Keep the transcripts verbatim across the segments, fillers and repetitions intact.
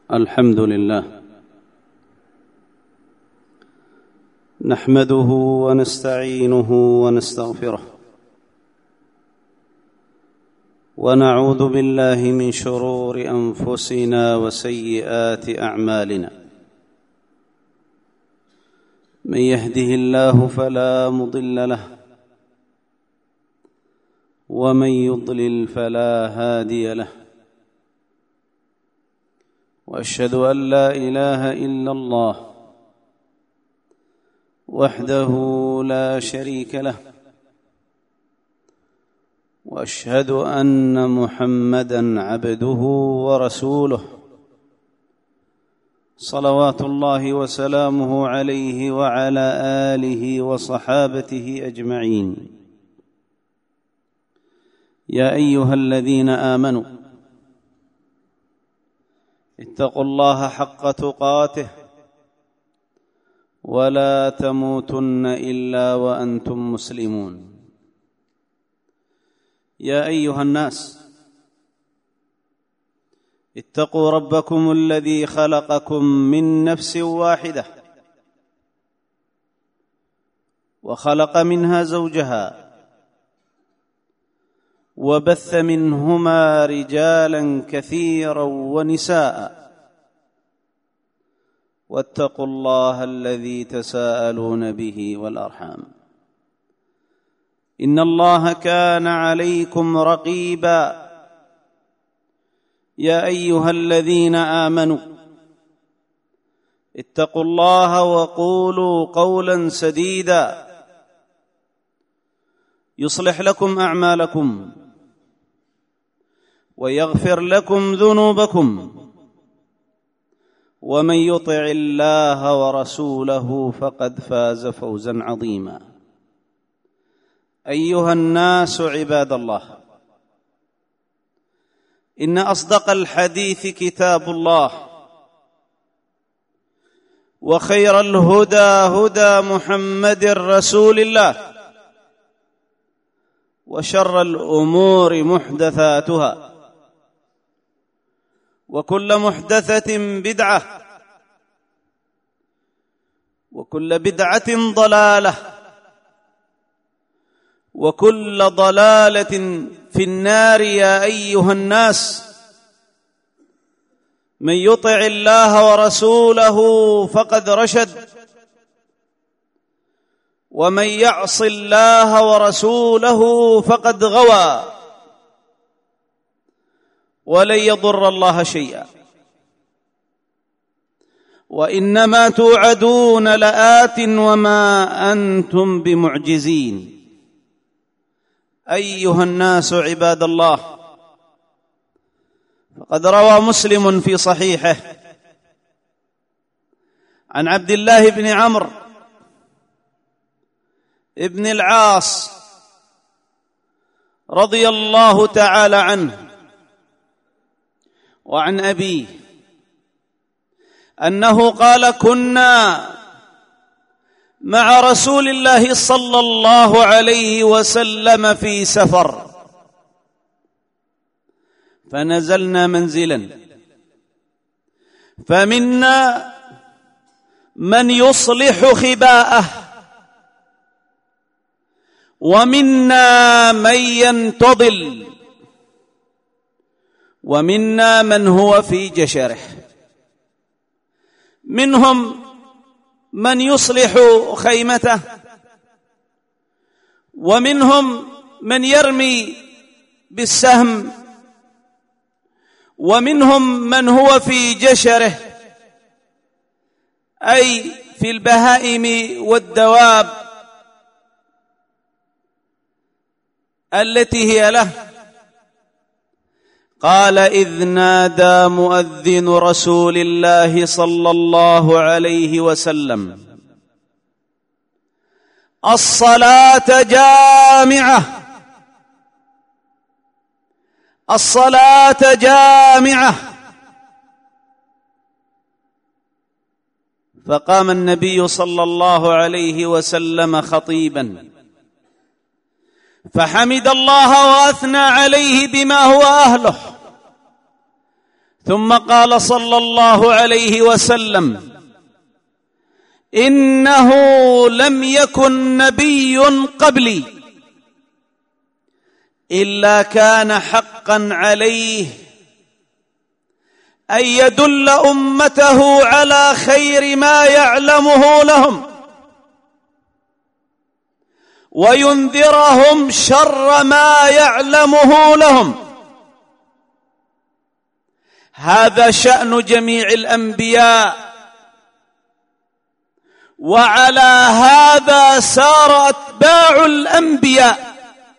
الحمد لله نحمده ونستعينه ونستغفره ونعوذ بالله من شرور أنفسنا وسيئات أعمالنا. من يهده الله فلا مضل له ومن يضلل فلا هادي له، وأشهد أن لا إله إلا الله وحده لا شريك له، وأشهد أن محمدًا عبده ورسوله صلوات الله وسلامه عليه وعلى آله وصحابته أجمعين. يا أيها الذين آمنوا اتقوا الله حق تقاته ولا تموتن إلا وأنتم مسلمون. يا أيها الناس اتقوا ربكم الذي خلقكم من نفس واحدة وخلق منها زوجها وبث منهما رجالا كثيرا ونساء، واتقوا الله الذي تساءلون به والأرحام إن الله كان عليكم رقيبا. يا أيها الذين آمنوا اتقوا الله وقولوا قولا سديدا يصلح لكم أعمالكم ويغفر لكم ذنوبكم، ومن يطع الله ورسوله فقد فاز فوزا عظيما. أيها الناس عباد الله، إن أصدق الحديث كتاب الله، وخير الهدى هدى محمد رسول الله، وشر الأمور محدثاتها، وكل محدثة بدعة، وكل بدعة ضلالة، وكل ضلالة في النار. يا أيها الناس، من يطع الله ورسوله فقد رشد، ومن يعص الله ورسوله فقد غوى، ولن يضر الله شيئا، وإنما توعدون لآت وما أنتم بمعجزين. أيها الناس عباد الله، فقد روى مسلم في صحيحه عن عبد الله بن عمرو ابن العاص رضي الله تعالى عنه وعن أبيه أنه قال: كنا مع رسول الله صلى الله عليه وسلم في سفر، فنزلنا منزلا، فمنا من يصلح خباءه، ومنا من ينتضل، ومنا من هو في جشره. منهم من يصلح خيمته، ومنهم من يرمي بالسهم، ومنهم من هو في جشره، أي في البهائم والدواب التي هي له. قال: إذ نادى مؤذن رسول الله صلى الله عليه وسلم: الصلاة جامعة، الصلاة جامعة. فقام النبي صلى الله عليه وسلم خطيبا، فحمد الله وأثنى عليه بما هو أهله، ثم قال صلى الله عليه وسلم: إنه لم يكن نبي قبلي إلا كان حقا عليه أن يدل أمته على خير ما يعلمه لهم وينذرهم شر ما يعلمه لهم. هذا شأن جميع الأنبياء، وعلى هذا سار أتباع الأنبياء،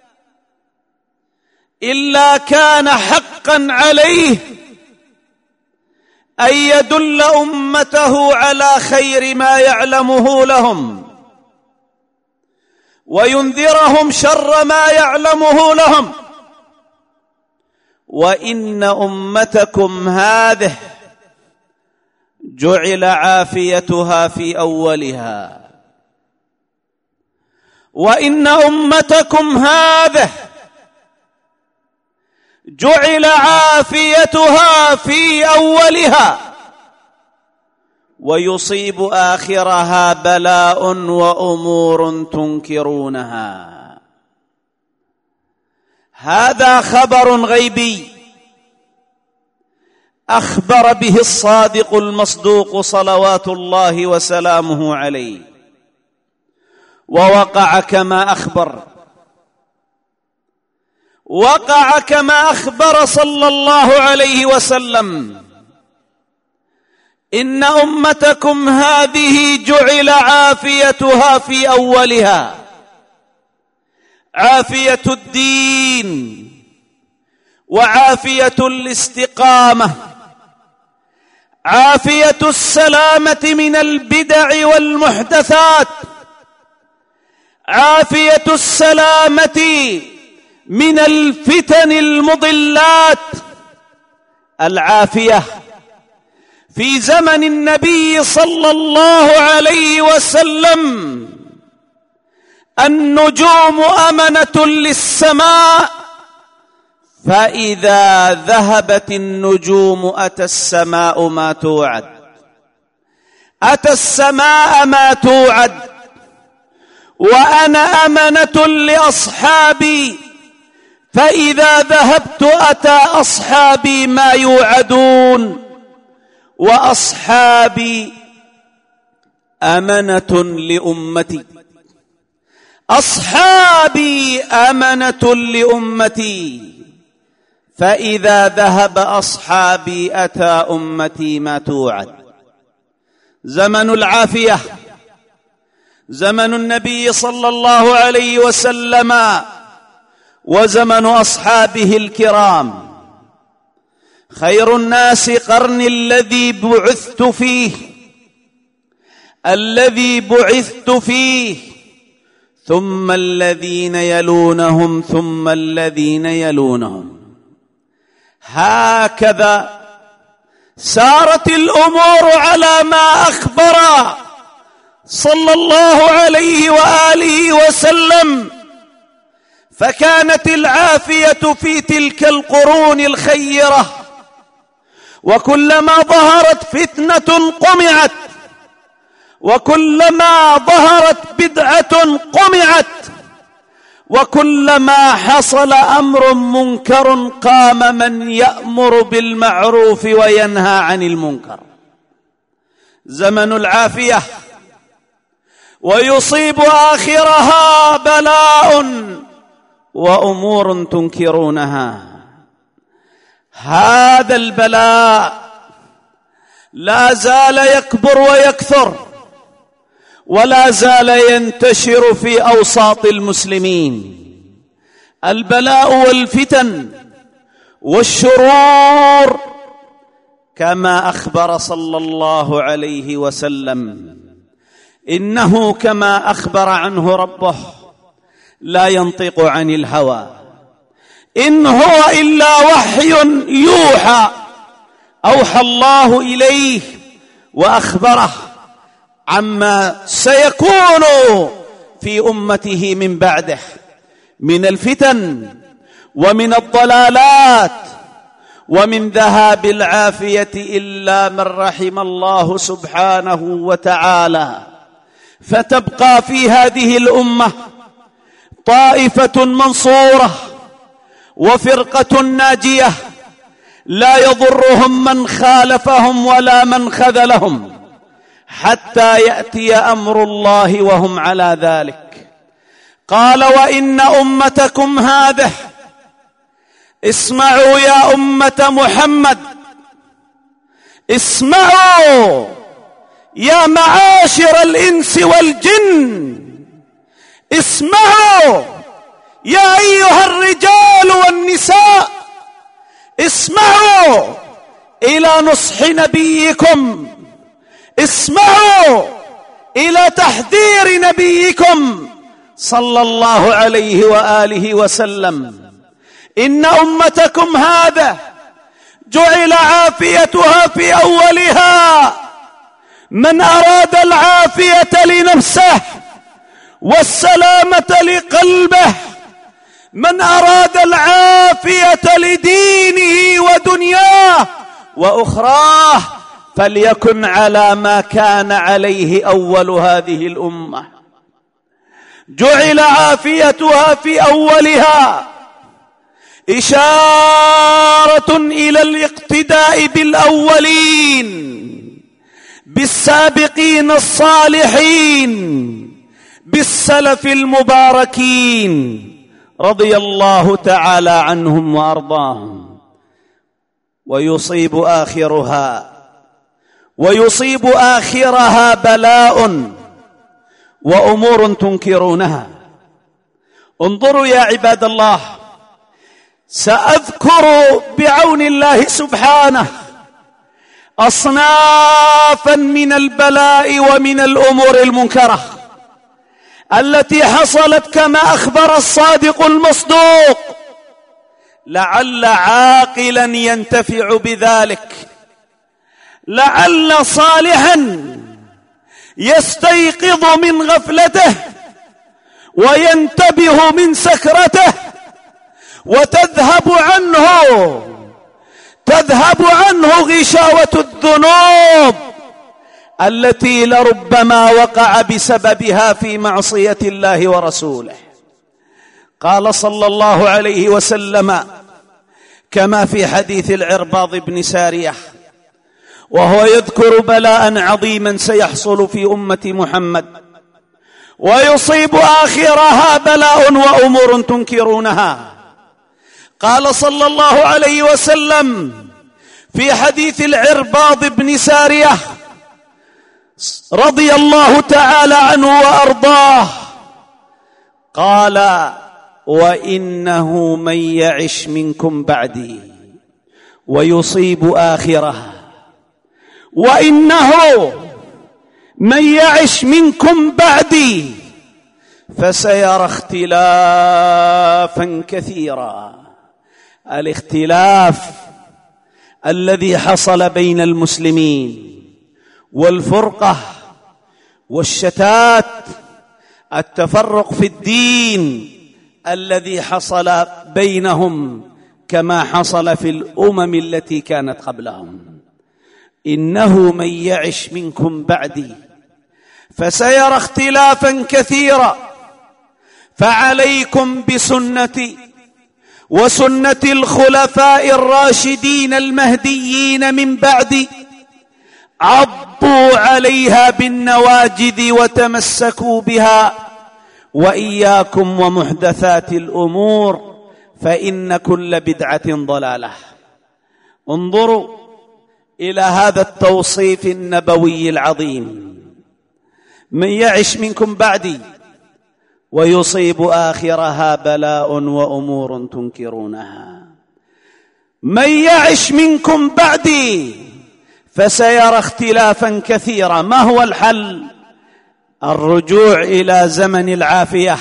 إلا كان حقا عليه أن يدل أمته على خير ما يعلمه لهم وينذرهم شر ما يعلمه لهم. وإن أمتكم هذه جعل عافيتها في أولها، وإن أمتكم هذه جعل عافيتها في أولها ويصيب آخرها بلاء وأمور تنكرونها. هذا خبر غيبي أخبر به الصادق المصدوق صلوات الله وسلامه عليه، ووقع كما أخبر وقع كما أخبر صلى الله عليه وسلم: إن أمتكم هذه جعل عافيتها في أولها، عافية الدين وعافية الاستقامة، عافية السلامة من البدع والمحدثات، عافية السلامة من الفتن المضلات، العافية في زمن النبي صلى الله عليه وسلم النجوم أمنة للسماء، فإذا ذهبت النجوم أتى السماء ما توعد، أتى السماء ما توعد. وأنا أمنة لأصحابي، فإذا ذهبت أتى أصحابي ما يوعدون، وأصحابي أمنة لأمتي، أصحابي أمنة لأمتي، فإذا ذهب أصحابي أتى أمتي ما توعد. زمن العافية زمن النبي صلى الله عليه وسلم وزمن أصحابه الكرام. خير الناس قرني الذي بعثت فيه الذي بعثت فيه ثم الذين يلونهم ثم الذين يلونهم. هكذا سارت الأمور على ما أخبر صلى الله عليه وآله وسلم، فكانت العافية في تلك القرون الخيرة، وكلما ظهرت فتنة قمعت، وكلما ظهرت بدعة قمعت، وكلما حصل أمر منكر قام من يأمر بالمعروف وينهى عن المنكر. زمن العافية، ويصيب آخرها بلاء وأمور تنكرونها. هذا البلاء لا زال يكبر ويكثر، ولا زال ينتشر في أوساط المسلمين. البلاء والفتن والشرور كما أخبر صلى الله عليه وسلم، إنه كما أخبر عنه ربه لا ينطق عن الهوى إن هو إلا وحي يوحى، أوحى الله إليه وأخبره عما سيكون في أمته من بعده من الفتن ومن الضلالات ومن ذهاب العافية إلا من رحم الله سبحانه وتعالى، فتبقى في هذه الأمة طائفة منصورة وفرقة ناجية لا يضرهم من خالفهم ولا من خذلهم حتى يأتي أمر الله وهم على ذلك. قال: وإن أمتكم هذه، اسمعوا يا أمة محمد، اسمعوا يا معاشر الإنس والجن، اسمعوا يا أيها الرجال والنساء، اسمعوا إلى نصح نبيكم، اسمعوا إلى تحذير نبيكم صلى الله عليه وآله وسلم. إن أمتكم هذا جعل عافيتها في أولها. من أراد العافية لنفسه والسلامة لقلبه، من أراد العافية لدينه ودنياه وأخراه، فليكن على ما كان عليه أول هذه الأمة. جعل عافيتها في أولها إشارة إلى الاقتداء بالأولين، بالسابقين الصالحين، بالسلف المباركين رضي الله تعالى عنهم وأرضاهم. ويصيب آخرها ويصيب آخرها بلاء وأمور تنكرونها. انظروا يا عباد الله، سأذكر بعون الله سبحانه أصنافا من البلاء ومن الأمور المنكرة التي حصلت كما أخبر الصادق المصدوق، لعل عاقلا ينتفع بذلك، لعل صالحا يستيقظ من غفلته وينتبه من سكرته وتذهب عنه تذهب عنه غشاوة الذنوب التي لربما وقع بسببها في معصية الله ورسوله. قال صلى الله عليه وسلم كما في حديث العرباض بن سارية وهو يذكر بلاء عظيما سيحصل في أمة محمد ويصيب آخرها بلاء وأمور تنكرونها. قال صلى الله عليه وسلم في حديث العرباض بن سارية رضي الله تعالى عنه وأرضاه، قال: وإنه من يعش منكم بعدي ويصيب آخره، وإنه من يعش منكم بعدي فسيرى اختلافا كثيرا. الاختلاف الذي حصل بين المسلمين والفرقة والشتات، التفرق في الدين الذي حصل بينهم كما حصل في الأمم التي كانت قبلهم. إنه من يعش منكم بعدي فسيرى اختلافا كثيرا، فعليكم بسنتي وسنة الخلفاء الراشدين المهديين من بعدي، عضوا عليها بالنواجذ وتمسكوا بها، وإياكم ومحدثات الأمور فإن كل بدعة ضلالة. انظروا إلى هذا التوصيف النبوي العظيم: من يعش منكم بعدي ويصيب آخرها بلاء وأمور تنكرونها. من يعش منكم بعدي فسيرى اختلافا كثيرا. ما هو الحل؟ الرجوع إلى زمن العافية،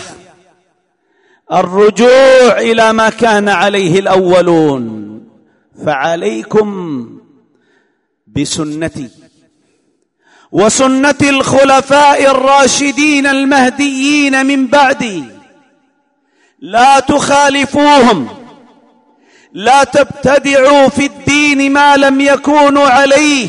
الرجوع إلى ما كان عليه الأولون. فعليكم بسنتي وسنة الخلفاء الراشدين المهديين من بعدي، لا تخالفوهم، لا تبتدعوا في الدين الدين ما لم يكونوا عليه.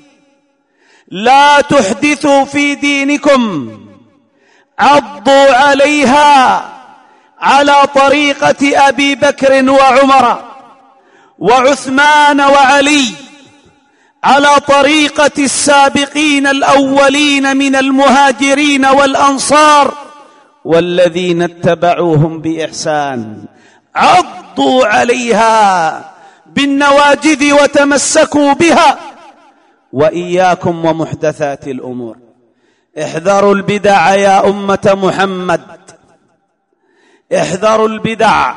لا تحدثوا في دينكم. عضوا عليها على طريقة أبي بكر وعمر وعثمان وعلي، على طريقة السابقين الأولين من المهاجرين والأنصار والذين اتبعوهم بإحسان. عضوا عليها بالنواجذ وتمسكوا بها. وإياكم ومحدثات الأمور. احذروا البدع يا أمة محمد، احذروا البدع.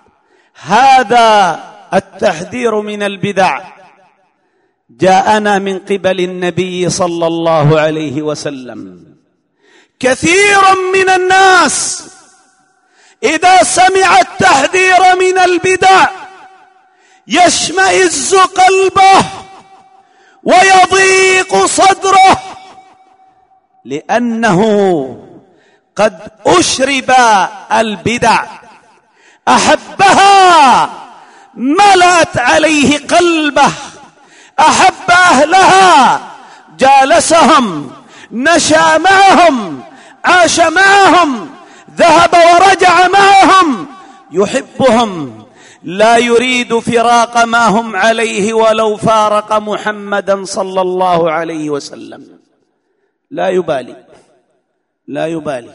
هذا التحذير من البدع جاءنا من قبل النبي صلى الله عليه وسلم. كثير من الناس إذا سمع التحذير من البدع يشمئز قلبه ويضيق صدره، لأنه قد أشرب البدع، أحبها، ملأت عليه قلبه، أحب أهلها، جالسهم، نشأ معهم، عاش معهم، ذهب ورجع معهم، يحبهم، لا يريد فراق ما هم عليه ولو فارق محمدا صلى الله عليه وسلم. لا يبالي، لا يبالي.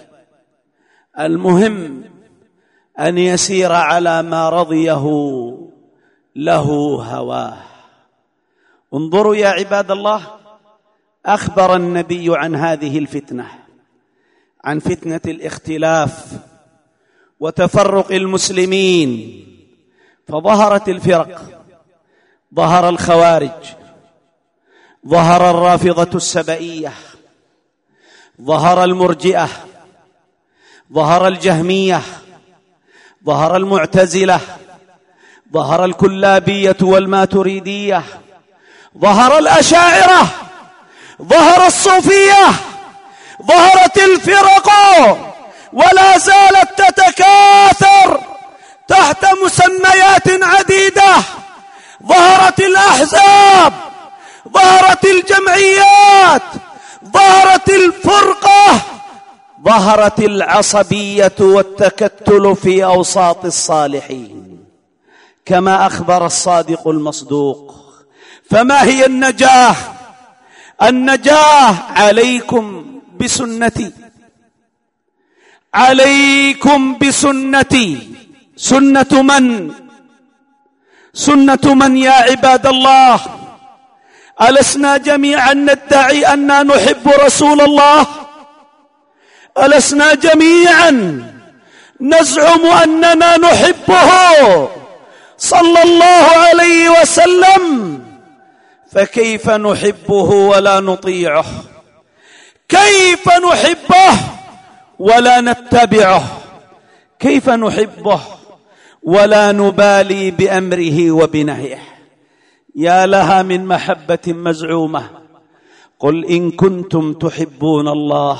المهم أن يسير على ما رضيه له هواه. انظروا يا عباد الله، أخبر النبي عن هذه الفتنة، عن فتنة الاختلاف وتفرق المسلمين، فظهرت الفرق، ظهر الخوارج، ظهر الرافضة السبئية، ظهر المرجئة، ظهر الجهمية، ظهر المعتزلة، ظهر الكلابية والماتريدية، ظهر الأشاعرة، ظهر الصوفية، ظهرت الفرق ولا زالت تتكاثر تحت مسميات عديدة. ظهرت الأحزاب، ظهرت الجمعيات، ظهرت الفرقة، ظهرت العصبية والتكتل في أوساط الصالحين، كما أخبر الصادق المصدوق. فما هي النجاة؟ النجاة عليكم بسنتي، عليكم بسنتي. سنة من؟ سنة من يا عباد الله؟ ألسنا جميعا ندعي أننا نحب رسول الله؟ ألسنا جميعا نزعم أننا نحبه صلى الله عليه وسلم؟ فكيف نحبه ولا نطيعه؟ كيف نحبه ولا نتبعه؟ كيف نحبه ولا نبالي بأمره وبنهيه؟ يا لها من محبة مزعومة. قل إن كنتم تحبون الله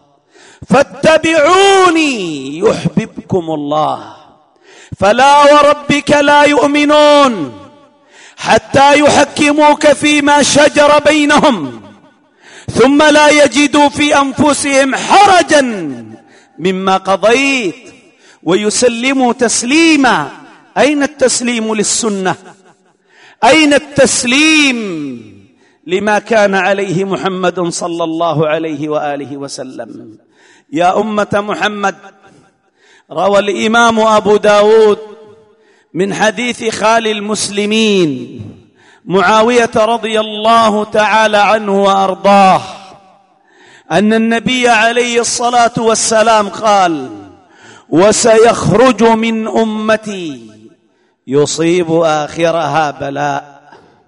فاتبعوني يحببكم الله. فلا وربك لا يؤمنون حتى يحكموك فيما شجر بينهم ثم لا يجدوا في أنفسهم حرجا مما قضيت ويسلموا تسليما. أين التسليم للسنة؟ أين التسليم لما كان عليه محمد صلى الله عليه وآله وسلم؟ يا أمة محمد، روى الإمام أبو داود من حديث خال المسلمين معاوية رضي الله تعالى عنه وأرضاه أن النبي عليه الصلاة والسلام قال: وسيخرج من أمتي يصيب آخرها بلاء.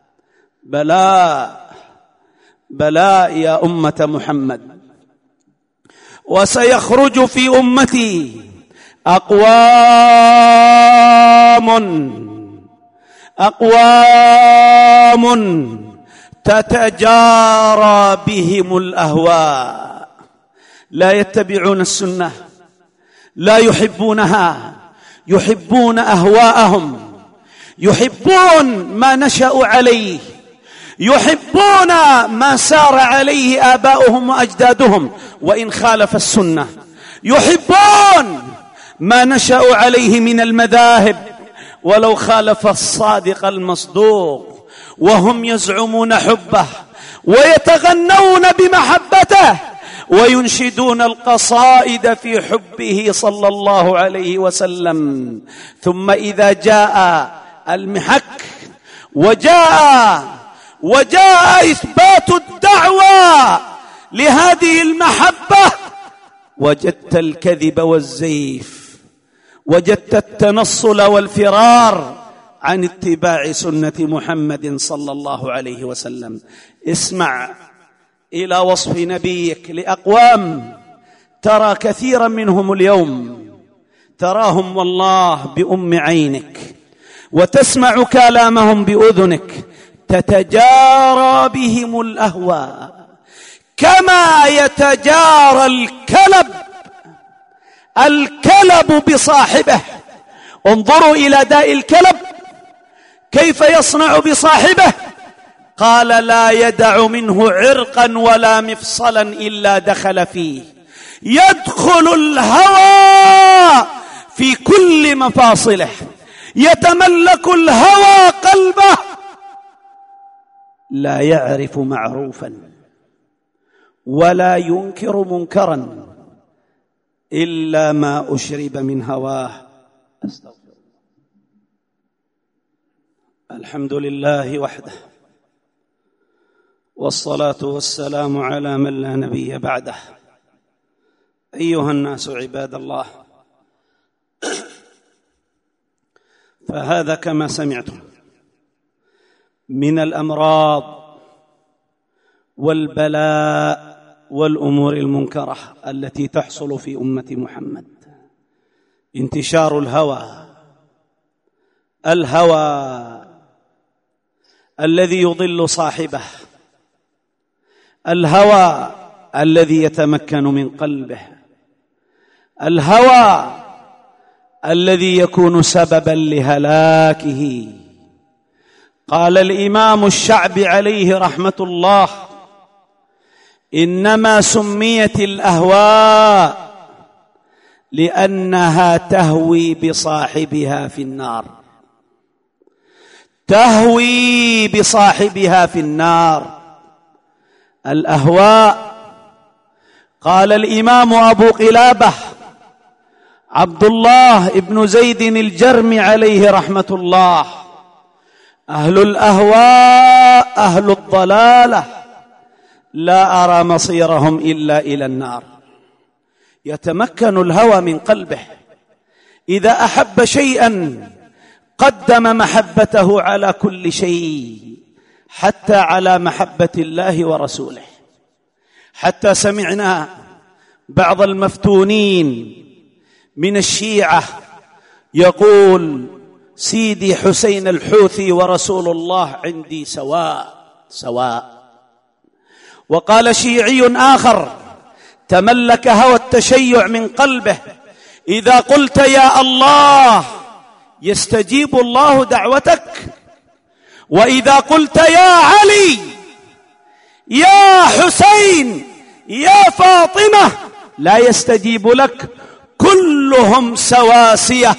بلاء بلاء يا أمة محمد. وسيخرج في أمتي أقوام أقوام تتجارى بهم الأهواء، لا يتبعون السنة، لا يحبونها، يحبون أهواءهم، يحبون ما نشأوا عليه، يحبون ما سار عليه آباؤهم وأجدادهم وإن خالف السنة، يحبون ما نشأوا عليه من المذاهب ولو خالف الصادق المصدوق، وهم يزعمون حبه ويتغنون بمحبته وينشدون القصائد في حبه صلى الله عليه وسلم. ثم إذا جاء المحك وجاء وجاء إثبات الدعوة لهذه المحبة، وجدت الكذب والزيف، وجدت التنصل والفرار عن اتباع سنة محمد صلى الله عليه وسلم. اسمع إلى وصف نبيك لأقوام ترى كثيرا منهم اليوم، تراهم والله بأم عينك وتسمع كلامهم بأذنك، تتجارى بهم الأهواء كما يتجارى الكلب الكلب بصاحبه. انظروا إلى داء الكلب كيف يصنع بصاحبه، قال لا يدع منه عرقا ولا مفصلا إلا دخل فيه، يدخل الهوى في كل مفاصله، يتملك الهوى قلبه، لا يعرف معروفا ولا ينكر منكرا إلا ما أشرب من هواه. أستغفر الله. الحمد لله وحده، والصلاة والسلام على من لا نبي بعده. أيها الناس عباد الله، فهذا كما سمعتم من الأمراض والبلاء والأمور المنكرة التي تحصل في أمة محمد، انتشار الهوى، الهوى الذي يضل صاحبه، الهوى الذي يتمكن من قلبه، الهوى الذي يكون سببا لهلاكه. قال الإمام الشعبي عليه رحمة الله: إنما سميت الأهواء لأنها تهوي بصاحبها في النار، تهوي بصاحبها في النار. الأهواء، قال الإمام أبو قلابة عبد الله بن زيد الجرمي عليه رحمة الله: أهل الأهواء أهل الضلالة لا أرى مصيرهم إلا إلى النار. يتمكن الهوى من قلبه، إذا أحب شيئا قدم محبته على كل شيء، حتى على محبة الله ورسوله. حتى سمعنا بعض المفتونين من الشيعة يقول: سيدي حسين الحوثي ورسول الله عندي سواء سواء. وقال شيعي آخر تملك هوى التشيع من قلبه: إذا قلت يا الله يستجيب الله دعوتك، وإذا قلت يا علي يا حسين يا فاطمة لا يستجيب لك. كلهم سواسية،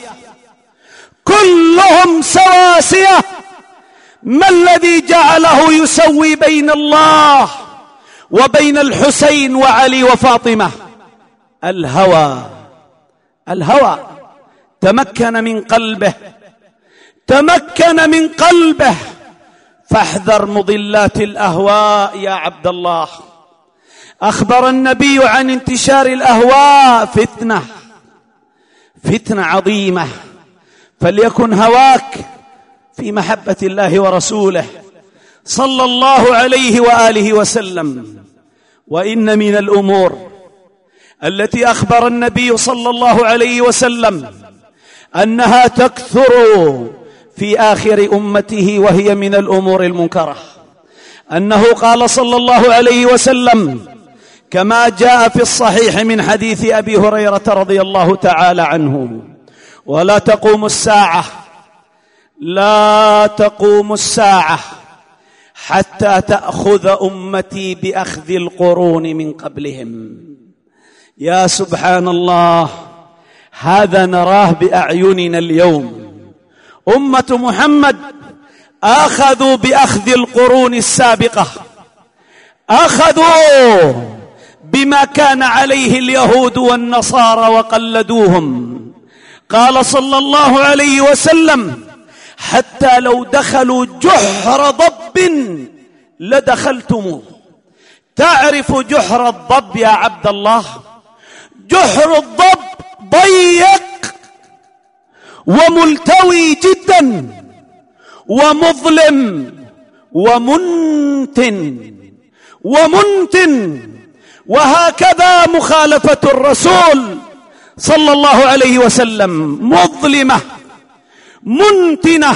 كلهم سواسية. ما الذي جعله يسوي بين الله وبين الحسين وعلي وفاطمة؟ الهوى. الهوى تمكن من قلبه، تمكن من قلبه. فاحذر مضلات الأهواء يا عبد الله. أخبر النبي عن انتشار الأهواء فتنة، فتنة عظيمة. فليكن هواك في محبة الله ورسوله صلى الله عليه وآله وسلم. وإن من الأمور التي أخبر النبي صلى الله عليه وسلم أنها تكثر في آخر أمته، وهي من الأمور المنكرة، أنه قال صلى الله عليه وسلم كما جاء في الصحيح من حديث أبي هريرة رضي الله تعالى عنه: ولا تقوم الساعة لا تقوم الساعة حتى تأخذ أمتي بأخذ القرون من قبلهم. يا سبحان الله، هذا نراه بأعيننا اليوم. أمة محمد أخذوا بأخذ القرون السابقة، أخذوا بما كان عليه اليهود والنصارى وقلدوهم. قال صلى الله عليه وسلم: حتى لو دخلوا جحر ضب لدخلتموه. تعرف جحر الضب يا عبد الله؟ جحر الضب ضيق وملتوي جدا ومظلم ومنتن ومنتن، وهكذا مخالفة الرسول صلى الله عليه وسلم، مظلمة منتنة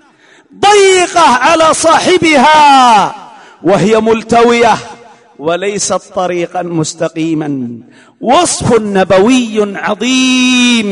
ضيقة على صاحبها، وهي ملتوية وليست طريقا مستقيما. وصف نبوي عظيم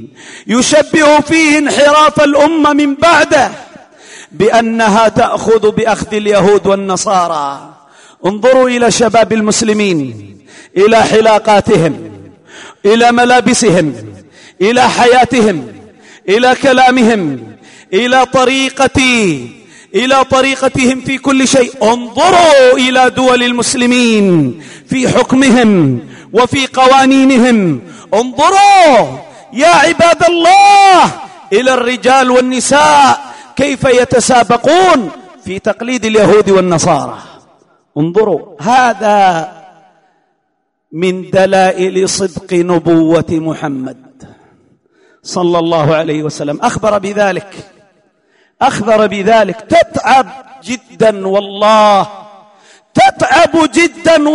يشبه فيه انحراف الأمة من بعده بأنها تأخذ بأخذ اليهود والنصارى. انظروا إلى شباب المسلمين، إلى حلاقاتهم، إلى ملابسهم، إلى حياتهم، إلى كلامهم، إلى طريقتي إلى طريقتهم في كل شيء. انظروا إلى دول المسلمين في حكمهم وفي قوانينهم. انظروا يا عباد الله إلى الرجال والنساء كيف يتسابقون في تقليد اليهود والنصارى. انظروا، هذا من دلائل صدق نبوة محمد صلى الله عليه وسلم. أخبر بذلك أخبر بذلك تتعب جدا والله، تتعب جدا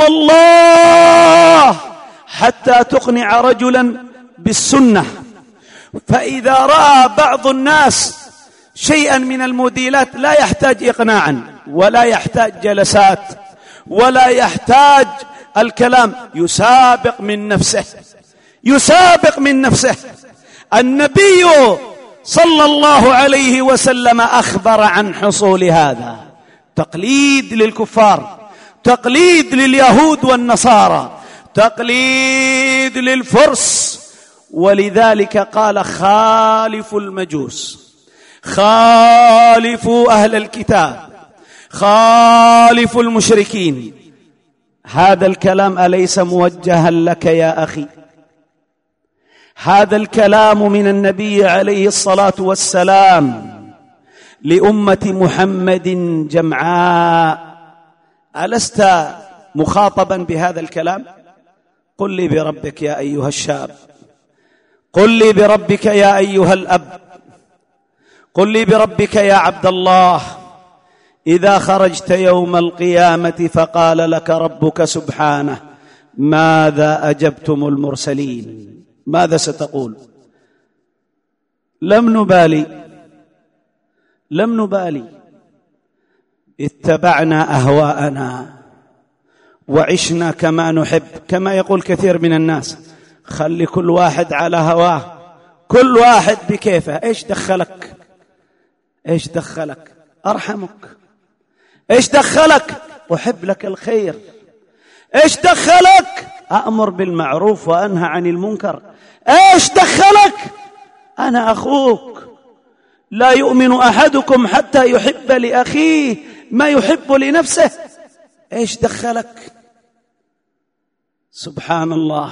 والله حتى تقنع رجلا بالسنة. فإذا رأى بعض الناس شيئا من الموديلات لا يحتاج إقناعا ولا يحتاج جلسات ولا يحتاج الكلام، يسابق من نفسه يسابق من نفسه. النبي صلى الله عليه وسلم أخبر عن حصول هذا. تقليد للكفار، تقليد لليهود والنصارى، تقليد للفرس. ولذلك قال: خالفوا المجوس، خالفوا أهل الكتاب، خالفوا المشركين. هذا الكلام أليس موجها لك يا أخي؟ هذا الكلام من النبي عليه الصلاة والسلام لأمة محمد جمعاء. ألست مخاطبا بهذا الكلام؟ قل لي بربك يا أيها الشاب، قل لي بربك يا أيها الأب، قل لي بربك يا عبد الله، إذا خرجت يوم القيامة فقال لك ربك سبحانه: ماذا أجبتم المرسلين؟ ماذا ستقول؟ لم نبالي لم نبالي اتبعنا أهواءنا وعشنا كما نحب، كما يقول كثير من الناس: خلي كل واحد على هواه، كل واحد بكيفه. ايش دخلك؟ ايش دخلك؟ أرحمك. ايش دخلك؟ أحب لك الخير. ايش دخلك؟ أأمر بالمعروف وأنهى عن المنكر. ايش دخلك؟ أنا أخوك. لا يؤمن أحدكم حتى يحب لأخيه ما يحب لنفسه. ايش دخلك؟ سبحان الله،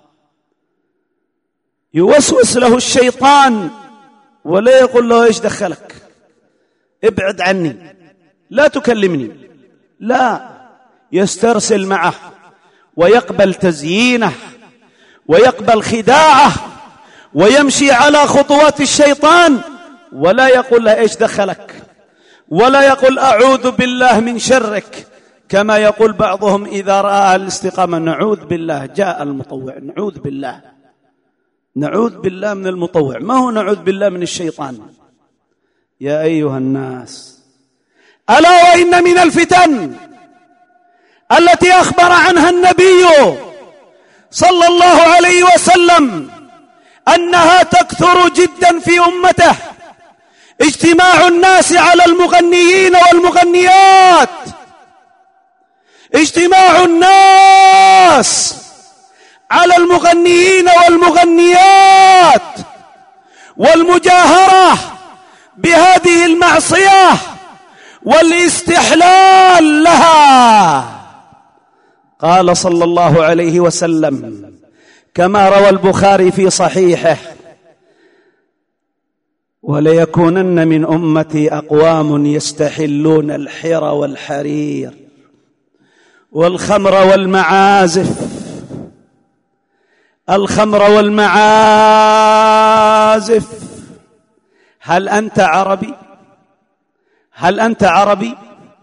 يوسوس له الشيطان ولا يقول له ايش دخلك، ابعد عني، لا تكلمني. لا، يسترسل معه ويقبل تزيينه ويقبل خداعه ويمشي على خطوات الشيطان، ولا يقول له ايش دخلك، ولا يقول أعوذ بالله من شرك، كما يقول بعضهم إذا رأى الاستقامة: نعوذ بالله، جاء المطوع، نعوذ بالله، نعوذ بالله من المطوع، ما هو نعوذ بالله من الشيطان. يا أيها الناس، ألا وإن من الفتن التي أخبر عنها النبي صلى الله عليه وسلم أنها تكثر جدا في أمته اجتماع الناس على المغنيين والمغنيات، اجتماع الناس على المغنيين والمغنيات والمجاهرة بهذه المعصية والاستحلال لها. قال صلى الله عليه وسلم كما روى البخاري في صحيحه: وليكونن من أمتي أقوام يستحلون الحر والحرير والخمر والمعازف الخمر والمعازف. هل أنت عربي؟ هل أنت عربي؟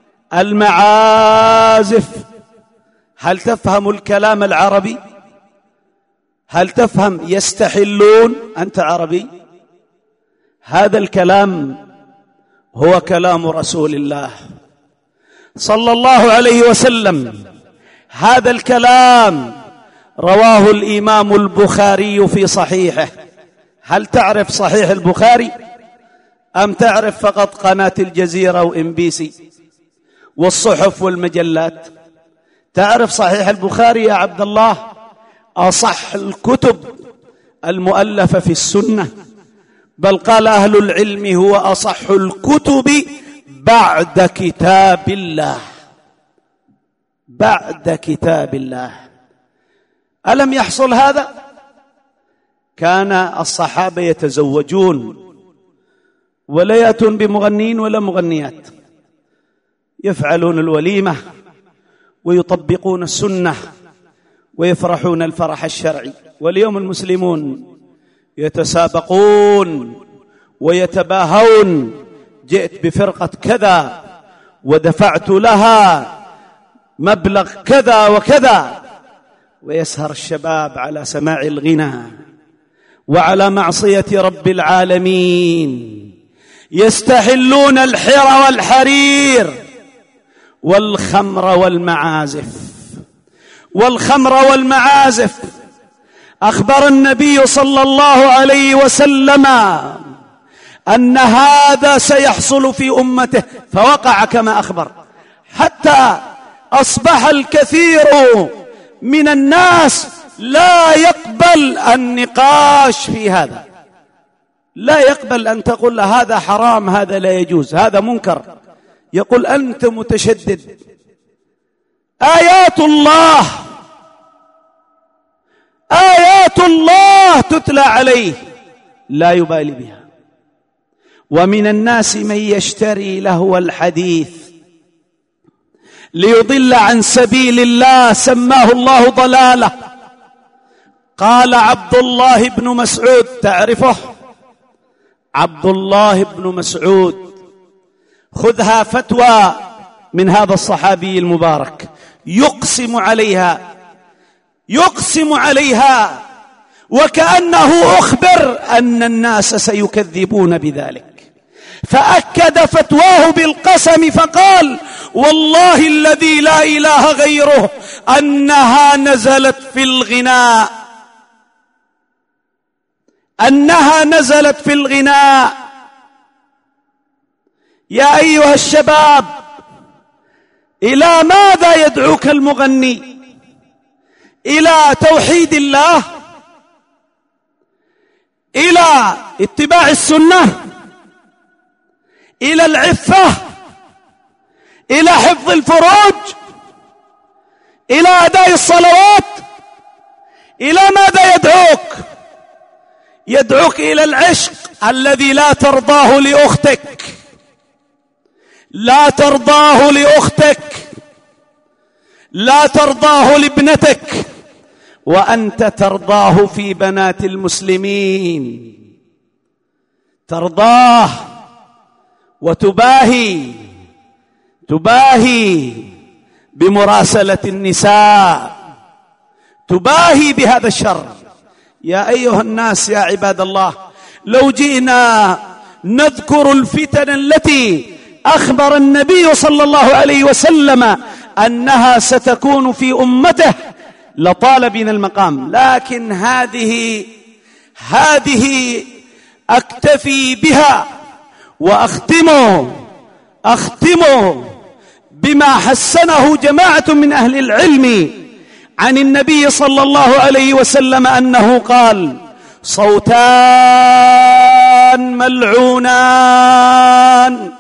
المعازف، هل تفهم الكلام العربي؟ هل تفهم يستحلون؟ أنت عربي؟ هذا الكلام هو كلام رسول الله صلى الله عليه وسلم. هذا الكلام رواه الإمام البخاري في صحيحه. هل تعرف صحيح البخاري أم تعرف فقط قناة الجزيرة وإم بي سي والصحف والمجلات؟ تعرف صحيح البخاري يا عبد الله؟ أصح الكتب المؤلفة في السنة، بل قال أهل العلم هو أصح الكتب بعد كتاب الله، بعد كتاب الله. ألم يحصل هذا؟ كان الصحابة يتزوجون ولا يأتون بمغنين ولا مغنيات، يفعلون الوليمة ويطبقون السنة ويفرحون الفرح الشرعي. واليوم المسلمون يتسابقون ويتباهون: جئت بفرقة كذا ودفعت لها مبلغ كذا وكذا. ويسهر الشباب على سماع الغنى وعلى معصية رب العالمين، يستحلون الحر والحرير والخمر والمعازف والخمر والمعازف. أخبر النبي صلى الله عليه وسلم أن هذا سيحصل في أمته، فوقع كما أخبر، حتى أصبح الكثير من الناس لا يقبل النقاش في هذا، لا يقبل أن تقول هذا حرام، هذا لا يجوز، هذا منكر. يقول أنت متشدد. آيات الله آيات الله تتلى عليه لا يبالي بها. ومن الناس من يشتري لهو الحديث ليضل عن سبيل الله سماه الله ضلالة. قال عبد الله بن مسعود، تعرفه؟ عبد الله بن مسعود، خذها فتوى من هذا الصحابي المبارك، يقسم عليها يقسم عليها وكأنه أخبر أن الناس سيكذبون بذلك، فأكد فتواه بالقسم فقال: والله الذي لا إله غيره أنها نزلت في الغناء أنها نزلت في الغناء. يا أيها الشباب، إلى ماذا يدعوك المغني؟ إلى توحيد الله؟ إلى اتباع السنة؟ إلى العفة؟ إلى حفظ الفروج؟ إلى أداء الصلوات؟ إلى ماذا يدعوك؟ يدعوك إلى العشق الذي لا ترضاه لأختك، لا ترضاه لأختك، لا ترضاه لابنتك، وأنت ترضاه في بنات المسلمين، ترضاه وتباهي تباهي بمراسلة النساء، تباهي بهذا الشر. يا أيها الناس، يا عباد الله، لو جئنا نذكر الفتن التي أخبر النبي صلى الله عليه وسلم أنها ستكون في أمته لطال بنا المقام، لكن هذه هذه أكتفي بها وأختمه أختمه بما حسنه جماعة من أهل العلم عن النبي صلى الله عليه وسلم أنه قال: صوتان ملعونان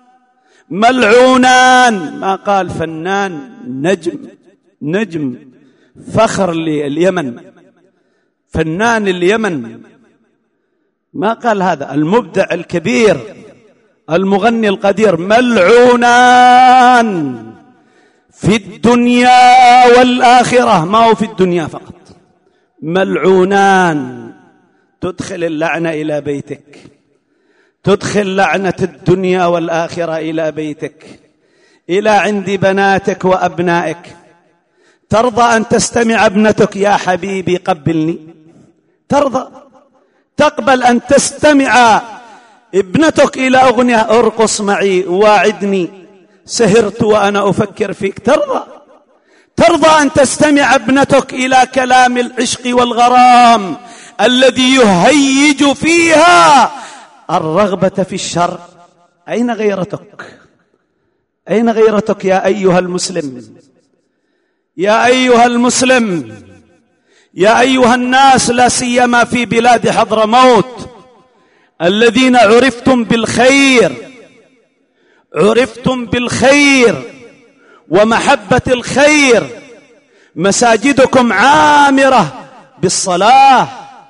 ملعونان، ما قال فنان، نجم نجم فخر لليمن، فنان اليمن، ما قال هذا، المبدع الكبير المغني القدير، ملعونان في الدنيا والآخرة، ما هو في الدنيا فقط، ملعونان. تدخل اللعنة إلى بيتك، تدخل لعنة الدنيا والآخرة إلى بيتك، إلى عند بناتك وأبنائك. ترضى أن تستمع ابنتك: يا حبيبي قبلني؟ ترضى تقبل أن تستمع ابنتك إلى أغنية: ارقص معي، واعدني، سهرت وأنا أفكر فيك؟ ترضى ترضى أن تستمع ابنتك إلى كلام العشق والغرام الذي يهيج فيها الرغبة في الشر؟ أين غيرتك؟ أين غيرتك يا أيها المسلم؟ يا أيها المسلم، يا أيها الناس، لا سيما في بلاد حضرموت الذين عرفتم بالخير، عرفتم بالخير ومحبة الخير، مساجدكم عامرة بالصلاة،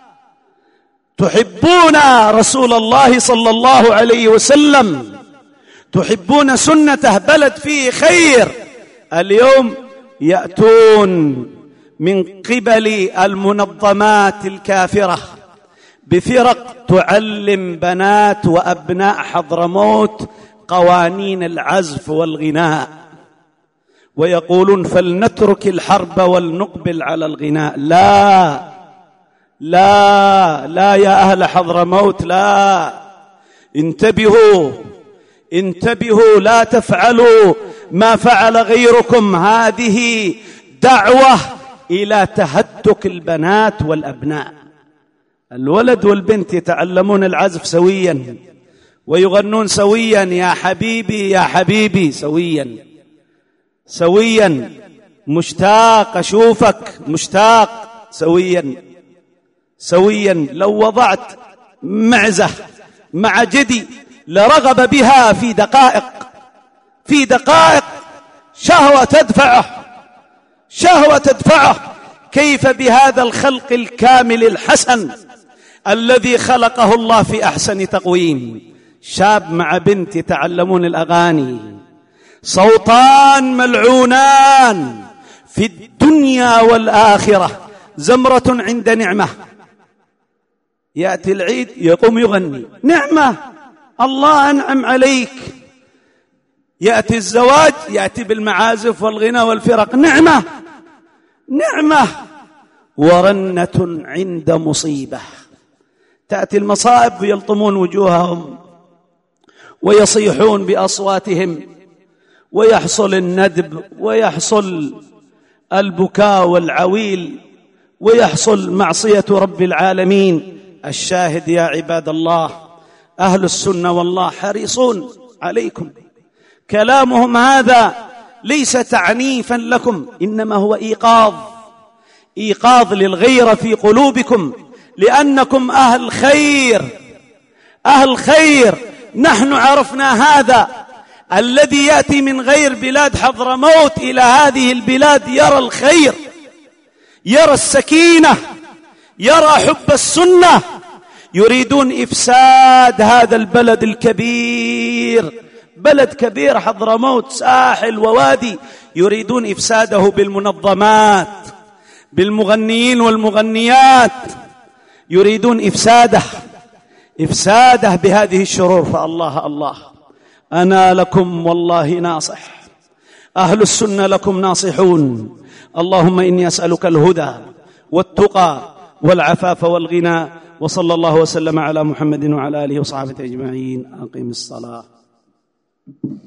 تحبون رسول الله صلى الله عليه وسلم، تحبون سنته، بلد فيه خير. اليوم يأتون من قبل المنظمات الكافرة بفرق تعلم بنات وأبناء حضرموت قوانين العزف والغناء، ويقولون: فلنترك الحرب ولنقبل على الغناء. لا لا لا يا أهل حضرموت، لا، انتبهوا انتبهوا، لا تفعلوا ما فعل غيركم. هذه دعوة إلى تهتك البنات والأبناء. الولد والبنت يتعلمون العزف سويا ويغنون سويا: يا حبيبي يا حبيبي، سويا سويا، مشتاق أشوفك، مشتاق، سويا سويا. لو وضعت معزة مع جدي لرغب بها في دقائق، في دقائق، شهوة تدفعه، شهوة تدفعه. كيف بهذا الخلق الكامل الحسن الذي خلقه الله في أحسن تقويم؟ شاب مع بنت يتعلمون الأغاني، صوتان ملعونان في الدنيا والآخرة، زمرة عند نعمة. يأتي العيد يقوم يغني، نعمة، الله أنعم عليك. يأتي الزواج يأتي بالمعازف والغناء والفرق، نعمة نعمة. ورنة عند مصيبة، تأتي المصائب ويلطمون وجوههم ويصيحون بأصواتهم، ويحصل الندب، ويحصل البكاء والعويل، ويحصل معصية رب العالمين. الشاهد يا عباد الله، أهل السنة والله حريصون عليكم. كلامهم هذا ليس تعنيفا لكم، إنما هو إيقاظ، إيقاظ للغيرة في قلوبكم، لأنكم أهل خير، أهل خير. نحن عرفنا هذا. الذي يأتي من غير بلاد حضرموت إلى هذه البلاد يرى الخير، يرى السكينة، يرى حب السنة. يريدون إفساد هذا البلد الكبير، بلد كبير حضرموت، ساحل ووادي، يريدون إفساده بالمنظمات، بالمغنيين والمغنيات، يريدون إفساده إفساده بهذه الشرور. فالله الله، أنا لكم والله ناصح، أهل السنة لكم ناصحون. اللهم إني أسألك الهدى والتقى والعفاف والغنى، وصلى الله وسلم على محمد وعلى آله وصحبه أجمعين. أقم الصلاة.